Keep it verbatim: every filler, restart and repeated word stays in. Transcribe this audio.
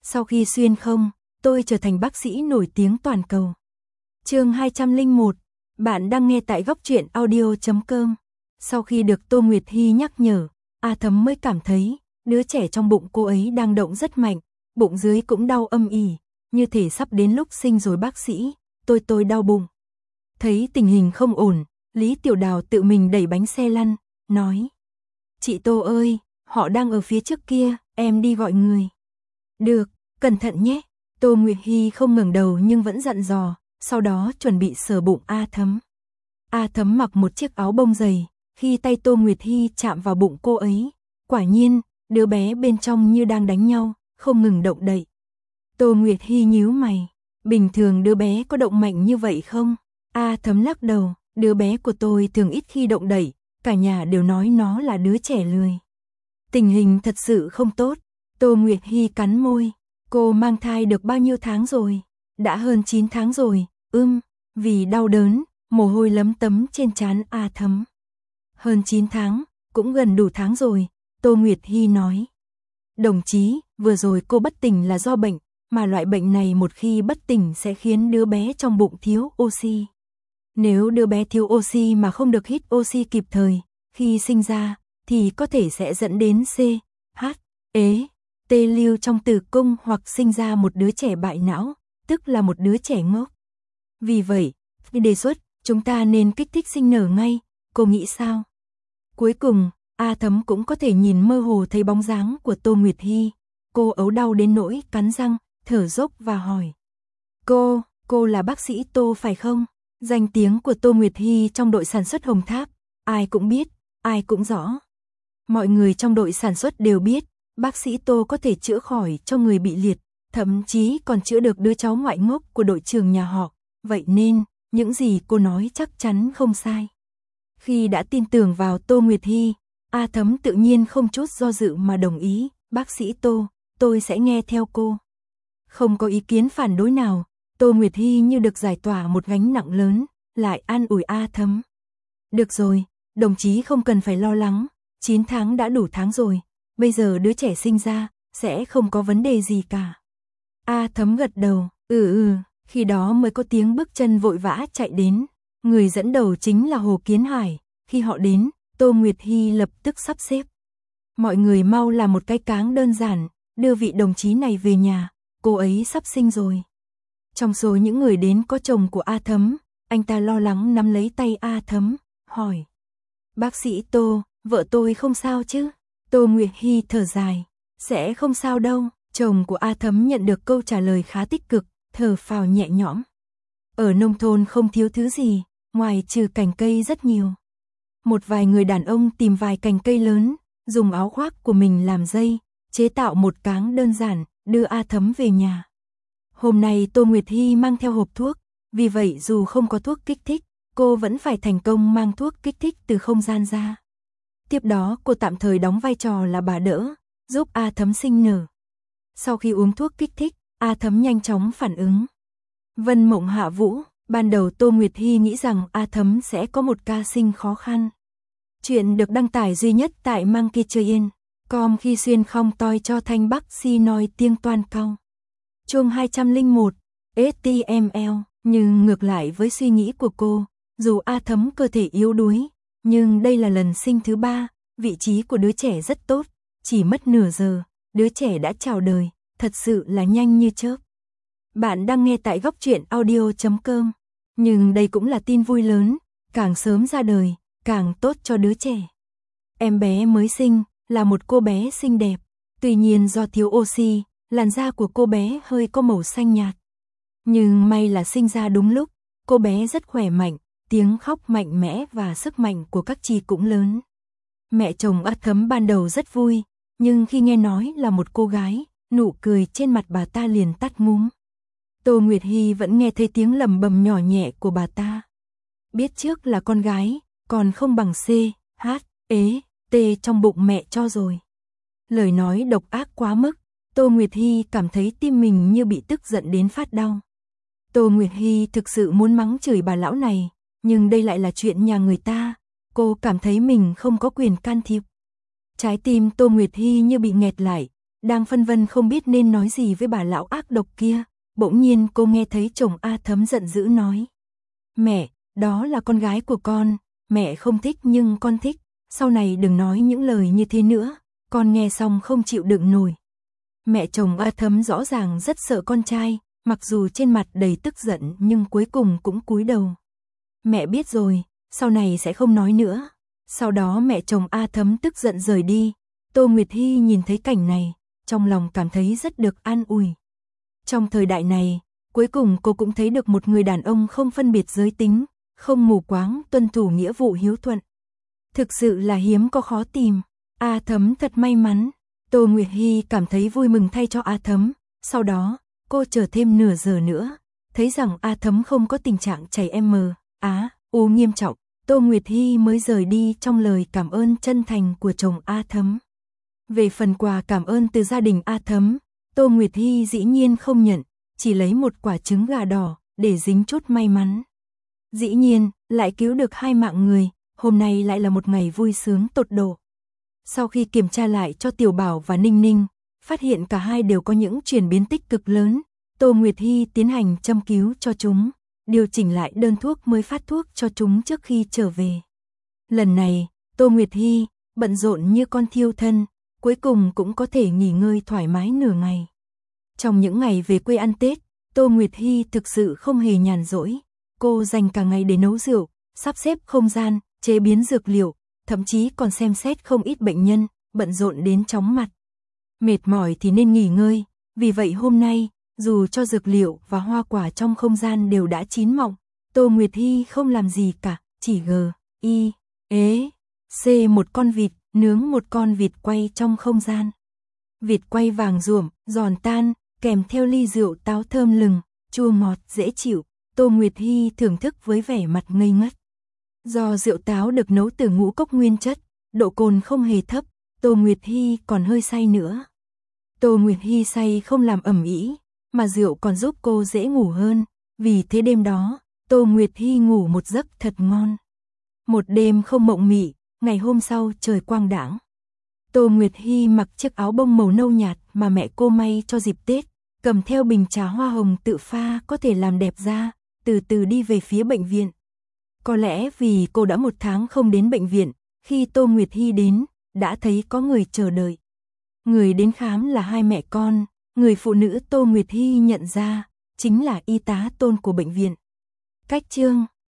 Sau khi xuyên không, tôi trở thành bác sĩ nổi tiếng toàn cầu. Chương hai trăm lẻ một, bạn đang nghe tại góc truyện audio chấm com. Sau khi được Tô Nguyệt Hy nhắc nhở, A Thấm mới cảm thấy đứa trẻ trong bụng cô ấy đang động rất mạnh, bụng dưới cũng đau âm ỉ, như thể sắp đến lúc sinh rồi bác sĩ, tôi tôi đau bụng. Thấy tình hình không ổn, Lý Tiểu Đào tự mình đẩy bánh xe lăn, nói: "Chị Tô ơi, họ đang ở phía trước kia, em đi gọi người." "Được, cẩn thận nhé." Tô Nguyệt Hy không ngẩng đầu nhưng vẫn dặn dò, sau đó chuẩn bị sờ bụng A Thấm. A Thấm mặc một chiếc áo bông dày, khi tay Tô Nguyệt Hy chạm vào bụng cô ấy, quả nhiên, đứa bé bên trong như đang đánh nhau, không ngừng động đậy. Tô Nguyệt Hy nhíu mày, bình thường đứa bé có động mạnh như vậy không? A Thấm lắc đầu, đứa bé của tôi thường ít khi động đậy, cả nhà đều nói nó là đứa trẻ lười. Tình hình thật sự không tốt. Tô Nguyệt Hy cắn môi, cô mang thai được bao nhiêu tháng rồi? Đã hơn chín tháng rồi, ưm, vì đau đớn, mồ hôi lấm tấm trên trán A Thấm. Hơn chín tháng, cũng gần đủ tháng rồi, Tô Nguyệt Hy nói. Đồng chí, vừa rồi cô bất tỉnh là do bệnh, mà loại bệnh này một khi bất tỉnh sẽ khiến đứa bé trong bụng thiếu oxy. Nếu đứa bé thiếu oxy mà không được hít oxy kịp thời, khi sinh ra, thì có thể sẽ dẫn đến C, H, ế, tê lưu trong tử cung hoặc sinh ra một đứa trẻ bại não, tức là một đứa trẻ ngốc. Vì vậy, đề xuất, chúng ta nên kích thích sinh nở ngay, cô nghĩ sao? Cuối cùng, A Thấm cũng có thể nhìn mơ hồ thấy bóng dáng của Tô Nguyệt Hy. Cô ấu đau đến nỗi cắn răng, thở dốc và hỏi. Cô, cô là bác sĩ Tô phải không? Danh tiếng của Tô Nguyệt Hy trong đội sản xuất Hồng Tháp, ai cũng biết, ai cũng rõ. Mọi người trong đội sản xuất đều biết, bác sĩ Tô có thể chữa khỏi cho người bị liệt, thậm chí còn chữa được đứa cháu ngoại ngốc của đội trưởng nhà họ. Vậy nên, những gì cô nói chắc chắn không sai. Khi đã tin tưởng vào Tô Nguyệt Hy, A Thấm tự nhiên không chút do dự mà đồng ý, bác sĩ Tô, tôi sẽ nghe theo cô. Không có ý kiến phản đối nào, Tô Nguyệt Hy như được giải tỏa một gánh nặng lớn, lại an ủi A Thấm. Được rồi, đồng chí không cần phải lo lắng, chín tháng đã đủ tháng rồi, bây giờ đứa trẻ sinh ra, sẽ không có vấn đề gì cả. A Thấm gật đầu, ừ ừ, khi đó mới có tiếng bước chân vội vã chạy đến. Người dẫn đầu chính là Hồ Kiến Hải, khi họ đến, Tô Nguyệt Hy lập tức sắp xếp. Mọi người mau làm một cái cáng đơn giản, đưa vị đồng chí này về nhà, cô ấy sắp sinh rồi. Trong số những người đến có chồng của A Thấm, anh ta lo lắng nắm lấy tay A Thấm, hỏi. Bác sĩ Tô, vợ tôi không sao chứ? Tô Nguyệt Hy thở dài, sẽ không sao đâu. Chồng của A Thấm nhận được câu trả lời khá tích cực, thở phào nhẹ nhõm. Ở nông thôn không thiếu thứ gì, ngoài trừ cành cây rất nhiều. Một vài người đàn ông tìm vài cành cây lớn, dùng áo khoác của mình làm dây, chế tạo một cáng đơn giản, đưa A Thấm về nhà. Hôm nay Tô Nguyệt Hy mang theo hộp thuốc, vì vậy dù không có thuốc kích thích, cô vẫn phải thành công mang thuốc kích thích từ không gian ra. Tiếp đó cô tạm thời đóng vai trò là bà đỡ, giúp A Thấm sinh nở. Sau khi uống thuốc kích thích, A Thấm nhanh chóng phản ứng. Vân mộng hạ vũ, ban đầu Tô Nguyệt Hy nghĩ rằng A Thấm sẽ có một ca sinh khó khăn. Chuyện được đăng tải duy nhất tại Monkey Chơi Yên, com khi xuyên không toi cho thanh bắc si nói tiếng toan cao. Chương hai trăm lẻ một, ét tê em lờ, nhưng ngược lại với suy nghĩ của cô, dù A Thấm cơ thể yếu đuối, nhưng đây là lần sinh thứ ba, vị trí của đứa trẻ rất tốt, chỉ mất nửa giờ, đứa trẻ đã chào đời, thật sự là nhanh như chớp. Bạn đang nghe tại góc truyện audio chấm com, nhưng đây cũng là tin vui lớn, càng sớm ra đời, càng tốt cho đứa trẻ. Em bé mới sinh, là một cô bé xinh đẹp, tuy nhiên do thiếu oxy, làn da của cô bé hơi có màu xanh nhạt. Nhưng may là sinh ra đúng lúc, cô bé rất khỏe mạnh, tiếng khóc mạnh mẽ và sức mạnh của các chi cũng lớn. Mẹ chồng A Thấm ban đầu rất vui, nhưng khi nghe nói là một cô gái, nụ cười trên mặt bà ta liền tắt ngúm. Tô Nguyệt Hy vẫn nghe thấy tiếng lầm bầm nhỏ nhẹ của bà ta. Biết trước là con gái, còn không bằng C, H, ế, T trong bụng mẹ cho rồi. Lời nói độc ác quá mức, Tô Nguyệt Hy cảm thấy tim mình như bị tức giận đến phát đau. Tô Nguyệt Hy thực sự muốn mắng chửi bà lão này, nhưng đây lại là chuyện nhà người ta, cô cảm thấy mình không có quyền can thiệp. Trái tim Tô Nguyệt Hy như bị nghẹt lại, Đang phân vân không biết nên nói gì với bà lão ác độc kia, bỗng nhiên cô nghe thấy chồng A Thấm giận dữ nói. Mẹ, đó là con gái của con, mẹ không thích nhưng con thích, sau này đừng nói những lời như thế nữa, con nghe xong không chịu đựng nổi. Mẹ chồng A Thấm rõ ràng rất sợ con trai, mặc dù trên mặt đầy tức giận nhưng cuối cùng cũng cúi đầu. Mẹ biết rồi, sau này sẽ không nói nữa. Sau đó mẹ chồng A Thấm tức giận rời đi. Tô Nguyệt Hy nhìn thấy cảnh này, trong lòng cảm thấy rất được an ủi. Trong thời đại này, cuối cùng cô cũng thấy được một người đàn ông không phân biệt giới tính, không mù quáng tuân thủ nghĩa vụ hiếu thuận. Thực sự là hiếm có khó tìm. A Thấm thật may mắn. Tô Nguyệt Hy cảm thấy vui mừng thay cho A Thấm. Sau đó, cô chờ thêm nửa giờ nữa, thấy rằng A Thấm không có tình trạng chảy M, Á, U nghiêm trọng. Tô Nguyệt Hy mới rời đi trong lời cảm ơn chân thành của chồng A Thấm. Về phần quà cảm ơn từ gia đình A Thấm, Tô Nguyệt Hy dĩ nhiên không nhận, chỉ lấy một quả trứng gà đỏ để dính chút may mắn. Dĩ nhiên, lại cứu được hai mạng người, hôm nay lại là một ngày vui sướng tột độ. Sau khi kiểm tra lại cho Tiểu Bảo và Ninh Ninh, phát hiện cả hai đều có những chuyển biến tích cực lớn, Tô Nguyệt Hy tiến hành châm cứu cho chúng, điều chỉnh lại đơn thuốc mới phát thuốc cho chúng trước khi trở về. Lần này, Tô Nguyệt Hy, bận rộn như con thiêu thân, cuối cùng cũng có thể nghỉ ngơi thoải mái nửa ngày. Trong những ngày về quê ăn Tết, Tô Nguyệt Hy thực sự không hề nhàn rỗi. Cô dành cả ngày để nấu rượu, sắp xếp không gian, chế biến dược liệu, thậm chí còn xem xét không ít bệnh nhân, bận rộn đến chóng mặt. Mệt mỏi thì nên nghỉ ngơi, vì vậy hôm nay, dù cho dược liệu và hoa quả trong không gian đều đã chín mọng, Tô Nguyệt Hy không làm gì cả, chỉ g, i, ế, c một con vịt, nướng một con vịt quay trong không gian. Vịt quay vàng ruộm, giòn tan, kèm theo ly rượu táo thơm lừng, chua ngọt dễ chịu, Tô Nguyệt Hy thưởng thức với vẻ mặt ngây ngất. Do rượu táo được nấu từ ngũ cốc nguyên chất, độ cồn không hề thấp, Tô Nguyệt Hy còn hơi say nữa. Tô Nguyệt Hy say không làm ầm ĩ, mà rượu còn giúp cô dễ ngủ hơn, vì thế đêm đó, Tô Nguyệt Hy ngủ một giấc thật ngon. Một đêm không mộng mị, ngày hôm sau trời quang đãng. Tô Nguyệt Hy mặc chiếc áo bông màu nâu nhạt mà mẹ cô may cho dịp Tết, cầm theo bình trà hoa hồng tự pha có thể làm đẹp da, từ từ đi về phía bệnh viện. Có lẽ vì cô đã một tháng không đến bệnh viện, khi Tô Nguyệt Hy đến, đã thấy có người chờ đợi. Người đến khám là hai mẹ con, người phụ nữ Tô Nguyệt Hy nhận ra, chính là y tá Tôn của bệnh viện. Cách chương